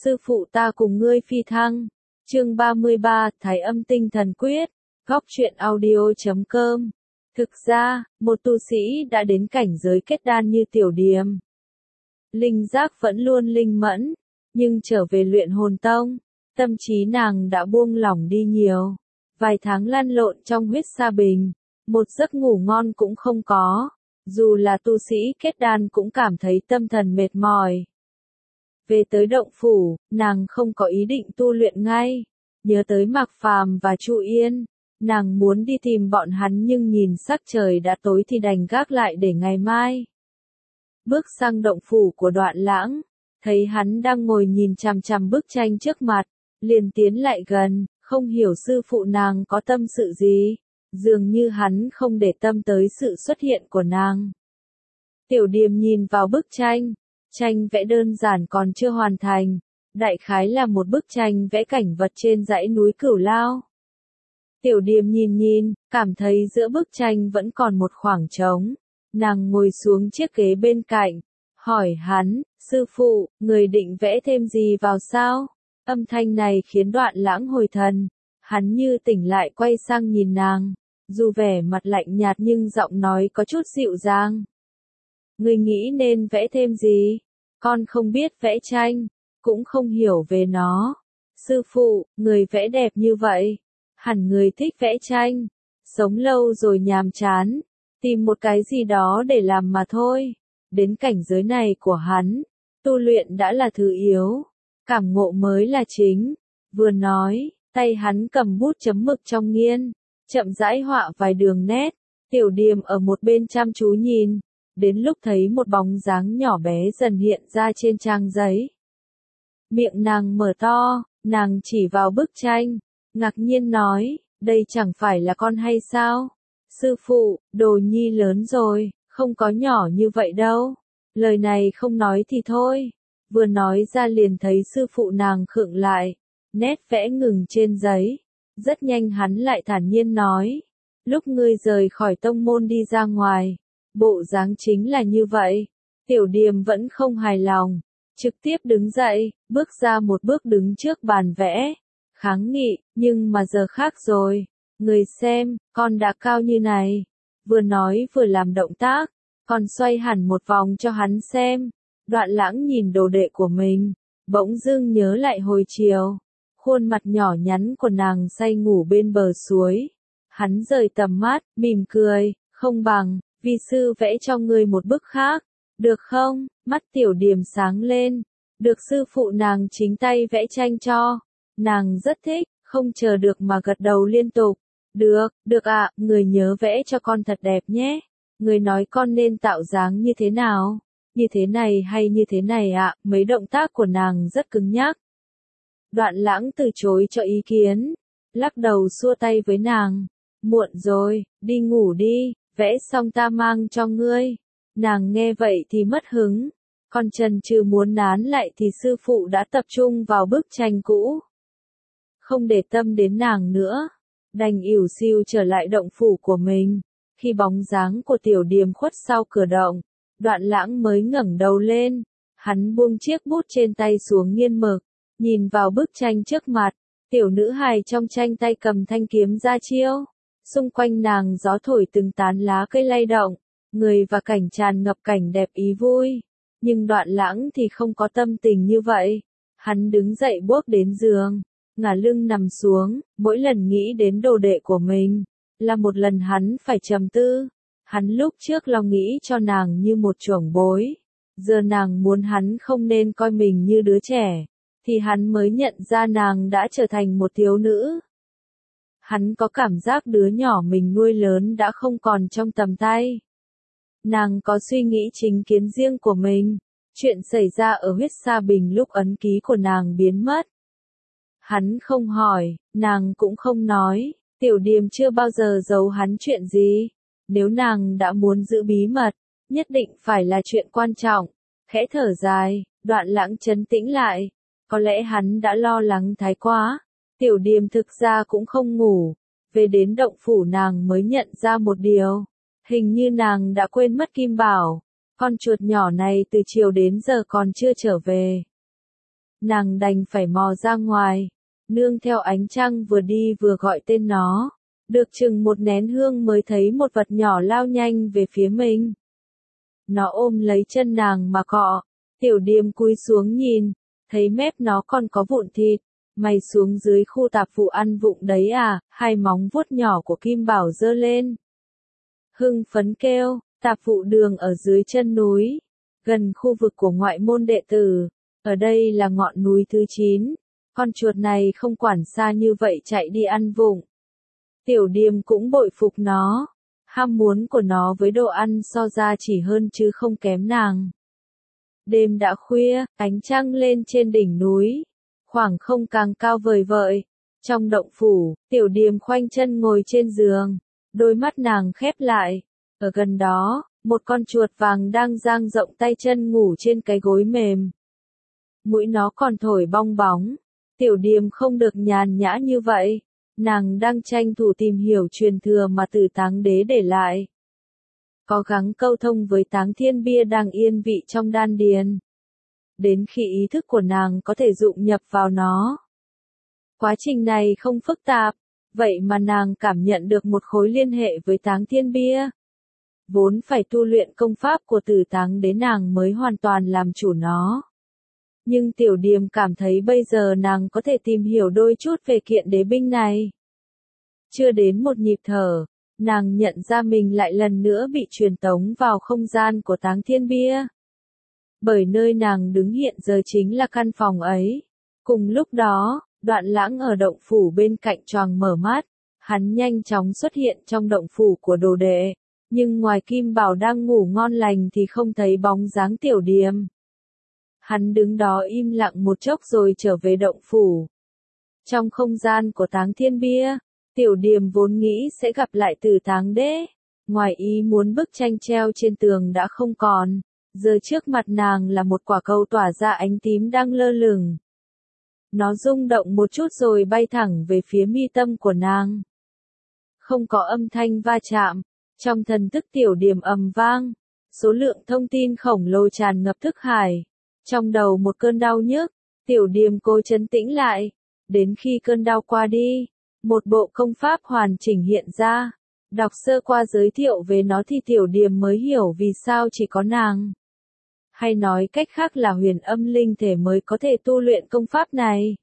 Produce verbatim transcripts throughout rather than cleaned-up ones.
sư phụ ta cùng ngươi phi thăng. Chương ba mươi ba, Thái âm tinh thần quyết. Góc truyện audio chấm com. Thực ra, một tu sĩ đã đến cảnh giới kết đan như Tiểu Điềm. Linh giác vẫn luôn linh mẫn, nhưng trở về luyện hồn tông, tâm trí nàng đã buông lỏng đi nhiều. Vài tháng lăn lộn trong huyết sa bình, một giấc ngủ ngon cũng không có, dù là tu sĩ kết đan cũng cảm thấy tâm thần mệt mỏi. Về tới động phủ, nàng không có ý định tu luyện ngay, nhớ tới Mạc Phàm và Chu Yên, nàng muốn đi tìm bọn hắn nhưng nhìn sắc trời đã tối thì đành gác lại để ngày mai. Bước sang động phủ của Đoạn Lãng, thấy hắn đang ngồi nhìn chằm chằm bức tranh trước mặt, liền tiến lại gần, không hiểu sư phụ nàng có tâm sự gì, dường như hắn không để tâm tới sự xuất hiện của nàng. Tiểu Điềm nhìn vào bức tranh, tranh vẽ đơn giản còn chưa hoàn thành, đại khái là một bức tranh vẽ cảnh vật trên dãy núi Cửu Lao. Tiểu Điềm nhìn nhìn, cảm thấy giữa bức tranh vẫn còn một khoảng trống, nàng ngồi xuống chiếc ghế bên cạnh, hỏi hắn, sư phụ, người định vẽ thêm gì vào sao? Âm thanh này khiến Đoạn Lãng hồi thần, hắn như tỉnh lại quay sang nhìn nàng, dù vẻ mặt lạnh nhạt nhưng giọng nói có chút dịu dàng. Người nghĩ nên vẽ thêm gì? Con không biết vẽ tranh, cũng không hiểu về nó. Sư phụ, người vẽ đẹp như vậy, hẳn người thích vẽ tranh, sống lâu rồi nhàm chán, tìm một cái gì đó để làm mà thôi. Đến cảnh giới này của hắn, tu luyện đã là thứ yếu, cảm ngộ mới là chính. Vừa nói, tay hắn cầm bút chấm mực trong nghiên, chậm rãi họa vài đường nét. Tiểu Điềm ở một bên chăm chú nhìn, đến lúc thấy một bóng dáng nhỏ bé dần hiện ra trên trang giấy. Miệng nàng mở to, nàng chỉ vào bức tranh, ngạc nhiên nói, đây chẳng phải là con hay sao? Sư phụ, đồ nhi lớn rồi, không có nhỏ như vậy đâu. Lời này không nói thì thôi, vừa nói ra liền thấy sư phụ nàng khựng lại, nét vẽ ngừng trên giấy. Rất nhanh hắn lại thản nhiên nói, lúc ngươi rời khỏi tông môn đi ra ngoài, bộ dáng chính là như vậy. Tiểu Điềm vẫn không hài lòng, trực tiếp đứng dậy, bước ra một bước đứng trước bàn vẽ, kháng nghị, nhưng mà giờ khác rồi, người xem, con đã cao như này. Vừa nói vừa làm động tác, còn xoay hẳn một vòng cho hắn xem. Đoạn Lãng nhìn đồ đệ của mình, bỗng dưng nhớ lại hồi chiều, khuôn mặt nhỏ nhắn của nàng say ngủ bên bờ suối. Hắn rời tầm mắt, mỉm cười, không bằng, vi sư vẽ cho ngươi một bức khác, được không? Mắt Tiểu Điềm sáng lên, được sư phụ nàng chính tay vẽ tranh cho. Nàng rất thích, không chờ được mà gật đầu liên tục. Được, được ạ, người nhớ vẽ cho con thật đẹp nhé. Người nói con nên tạo dáng như thế nào? Như thế này hay như thế này ạ? Mấy động tác của nàng rất cứng nhắc. Đoạn Lãng từ chối cho ý kiến, lắc đầu xua tay với nàng. Muộn rồi, đi ngủ đi, vẽ xong ta mang cho ngươi. Nàng nghe vậy thì mất hứng, còn chần chừ muốn nán lại thì sư phụ đã tập trung vào bức tranh cũ. Không để tâm đến nàng nữa, đành ỉu xìu trở lại động phủ của mình. Khi bóng dáng của Tiểu Điềm khuất sau cửa động, Đoạn Lãng mới ngẩng đầu lên, hắn buông chiếc bút trên tay xuống nghiên mực, nhìn vào bức tranh trước mặt. Tiểu nữ hài trong tranh tay cầm thanh kiếm ra chiêu, xung quanh nàng gió thổi từng tán lá cây lay động, người và cảnh tràn ngập cảnh đẹp ý vui. Nhưng Đoạn Lãng thì không có tâm tình như vậy. Hắn đứng dậy bước đến giường, ngả lưng nằm xuống, mỗi lần nghĩ đến đồ đệ của mình, là một lần hắn phải trầm tư. Hắn lúc trước lo nghĩ cho nàng như một trưởng bối, giờ nàng muốn hắn không nên coi mình như đứa trẻ, thì hắn mới nhận ra nàng đã trở thành một thiếu nữ. Hắn có cảm giác đứa nhỏ mình nuôi lớn đã không còn trong tầm tay. Nàng có suy nghĩ chính kiến riêng của mình, chuyện xảy ra ở huyết sa bình lúc ấn ký của nàng biến mất. Hắn không hỏi, nàng cũng không nói, Tiểu Điềm chưa bao giờ giấu hắn chuyện gì. Nếu nàng đã muốn giữ bí mật, nhất định phải là chuyện quan trọng. Khẽ thở dài, Đoạn Lãng trấn tĩnh lại, có lẽ hắn đã lo lắng thái quá. Tiểu Điềm thực ra cũng không ngủ, về đến động phủ nàng mới nhận ra một điều, hình như nàng đã quên mất Kim Bảo, con chuột nhỏ này từ chiều đến giờ còn chưa trở về. nàng đành phải mò ra ngoài, nương theo ánh trăng vừa đi vừa gọi tên nó, được chừng một nén hương mới thấy một vật nhỏ lao nhanh về phía mình. Nó ôm lấy chân nàng mà cọ, tiểu điềm cúi xuống nhìn, thấy mép nó còn có vụn thịt, mày xuống dưới khu tạp vụ ăn vụng đấy à, hai móng vuốt nhỏ của Kim Bảo giơ lên. Hưng phấn kêu, tạp vụ đường ở dưới chân núi, gần khu vực của ngoại môn đệ tử, ở đây là ngọn núi thứ chín, con chuột này không quản xa như vậy chạy đi ăn vụng. Tiểu điềm cũng bội phục nó, ham muốn của nó với đồ ăn so ra chỉ hơn chứ không kém nàng. Đêm đã khuya, ánh trăng lên trên đỉnh núi, khoảng không càng cao vời vợi. Trong động phủ, tiểu điềm khoanh chân ngồi trên giường, đôi mắt nàng khép lại. Ở gần đó, một con chuột vàng đang dang rộng tay chân ngủ trên cái gối mềm. Mũi nó còn thổi bong bóng. Tiểu điềm không được nhàn nhã như vậy. Nàng đang tranh thủ tìm hiểu truyền thừa mà Tử Táng Đế để lại. Có gắng câu thông với Táng Thiên Bia đang yên vị trong đan điền. Đến khi ý thức của nàng có thể dụng nhập vào nó. Quá trình này không phức tạp, vậy mà nàng cảm nhận được một khối liên hệ với Táng Thiên Bia. Vốn phải tu luyện công pháp của Tử Táng Đế nàng mới hoàn toàn làm chủ nó. Nhưng tiểu điềm cảm thấy bây giờ nàng có thể tìm hiểu đôi chút về kiện đế binh này. Chưa đến một nhịp thở, nàng nhận ra mình lại lần nữa bị truyền tống vào không gian của Táng Thiên Bia. Bởi nơi nàng đứng hiện giờ chính là căn phòng ấy. Cùng lúc đó, Đoạn Lãng ở động phủ bên cạnh choàng mở mắt, hắn nhanh chóng xuất hiện trong động phủ của đồ đệ, nhưng ngoài Kim Bảo đang ngủ ngon lành thì không thấy bóng dáng tiểu điềm. Hắn đứng đó im lặng một chốc rồi trở về động phủ. Trong không gian của Táng Thiên Bia, tiểu điềm vốn nghĩ sẽ gặp lại Tử Táng Đế. Ngoài ý muốn bức tranh treo trên tường đã không còn, giờ trước mặt nàng là một quả cầu tỏa ra ánh tím đang lơ lửng. Nó rung động một chút rồi bay thẳng về phía mi tâm của nàng. Không có âm thanh va chạm, trong thần thức tiểu điềm ầm vang, số lượng thông tin khổng lồ tràn ngập thức hải. Trong đầu một cơn đau nhức, tiểu điềm cố trấn tĩnh lại, đến khi cơn đau qua đi, một bộ công pháp hoàn chỉnh hiện ra. Đọc sơ qua giới thiệu về nó thì tiểu điềm mới hiểu vì sao chỉ có nàng. Hay nói cách khác là huyền âm linh thể mới có thể tu luyện công pháp này.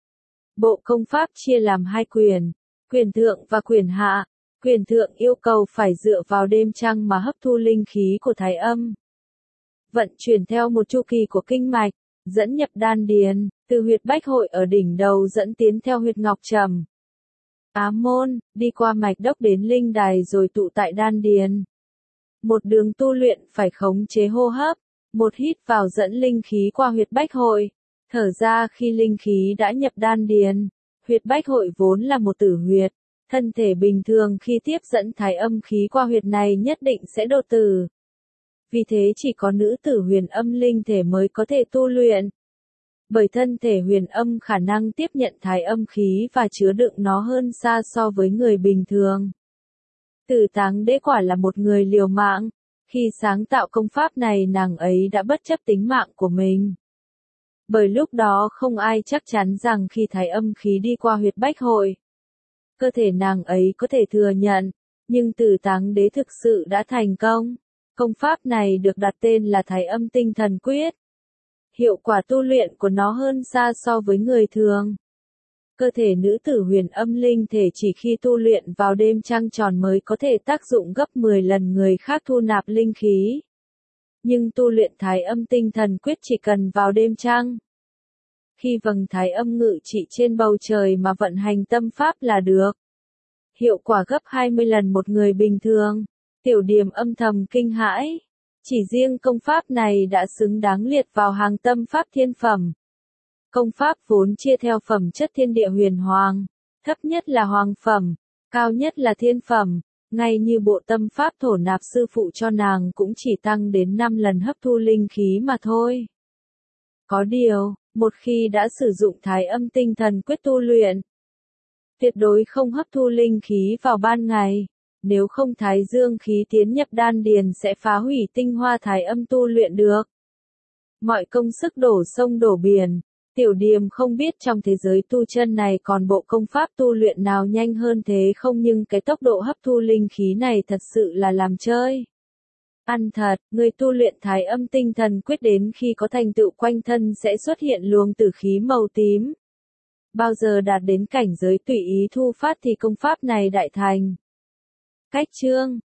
Bộ công pháp chia làm hai quyền, quyền thượng và quyền hạ. Quyền thượng yêu cầu phải dựa vào đêm trăng mà hấp thu linh khí của thái âm. Vận chuyển theo một chu kỳ của kinh mạch, dẫn nhập đan điền, từ huyệt bách hội ở đỉnh đầu dẫn tiến theo huyệt ngọc trầm. Á môn, đi qua mạch đốc đến linh đài rồi tụ tại đan điền. Một đường tu luyện phải khống chế hô hấp, một hít vào dẫn linh khí qua huyệt bách hội, thở ra khi linh khí đã nhập đan điền. Huyệt bách hội vốn là một tử huyệt, thân thể bình thường khi tiếp dẫn thái âm khí qua huyệt này nhất định sẽ đột tử. Vì thế chỉ có nữ tử huyền âm linh thể mới có thể tu luyện. Bởi thân thể huyền âm khả năng tiếp nhận thái âm khí và chứa đựng nó hơn xa so với người bình thường. Tử Táng Đế quả là một người liều mạng, khi sáng tạo công pháp này nàng ấy đã bất chấp tính mạng của mình. Bởi lúc đó không ai chắc chắn rằng khi thái âm khí đi qua huyệt bách hội, cơ thể nàng ấy có thể thừa nhận, nhưng Tử Táng Đế thực sự đã thành công. Công pháp này được đặt tên là Thái Âm Tinh Thần Quyết. Hiệu quả tu luyện của nó hơn xa so với người thường. Cơ thể nữ tử huyền âm linh thể chỉ khi tu luyện vào đêm trăng tròn mới có thể tác dụng gấp mười lần người khác thu nạp linh khí. Nhưng tu luyện Thái Âm Tinh Thần Quyết chỉ cần vào đêm trăng. Khi vầng thái âm ngự trị trên bầu trời mà vận hành tâm pháp là được. Hiệu quả gấp hai mươi lần một người bình thường. Tiểu điềm âm thầm kinh hãi. Chỉ riêng công pháp này đã xứng đáng liệt vào hàng tâm pháp thiên phẩm. Công pháp vốn chia theo phẩm chất thiên địa huyền hoàng. Thấp nhất là hoàng phẩm, cao nhất là thiên phẩm. Ngay như bộ tâm pháp thổ nạp sư phụ cho nàng cũng chỉ tăng đến năm lần hấp thu linh khí mà thôi. Có điều, một khi đã sử dụng Thái Âm Tinh Thần Quyết tu luyện, tuyệt đối không hấp thu linh khí vào ban ngày. Nếu không thái dương khí tiến nhập đan điền sẽ phá hủy tinh hoa thái âm tu luyện được. Mọi công sức đổ sông đổ biển, Tiểu Điềm không biết trong thế giới tu chân này còn bộ công pháp tu luyện nào nhanh hơn thế không, nhưng cái tốc độ hấp thu linh khí này thật sự là làm chơi. Ăn thật, người tu luyện Thái Âm Tinh Thần Quyết đến khi có thành tựu quanh thân sẽ xuất hiện luồng tử khí màu tím. Bao giờ đạt đến cảnh giới tùy ý thu phát thì công pháp này đại thành. Cách chương